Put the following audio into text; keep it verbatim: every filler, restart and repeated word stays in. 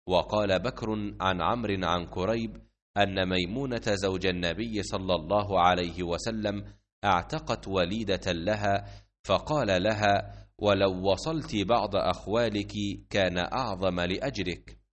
وقال بكر عن عمرو عن كريب أن ميمونة زوج النبي صلى الله عليه وسلم اعتقت وليدة لها، فقال لها: ولو وصلت بعض أخوالك كان أعظم لأجرك.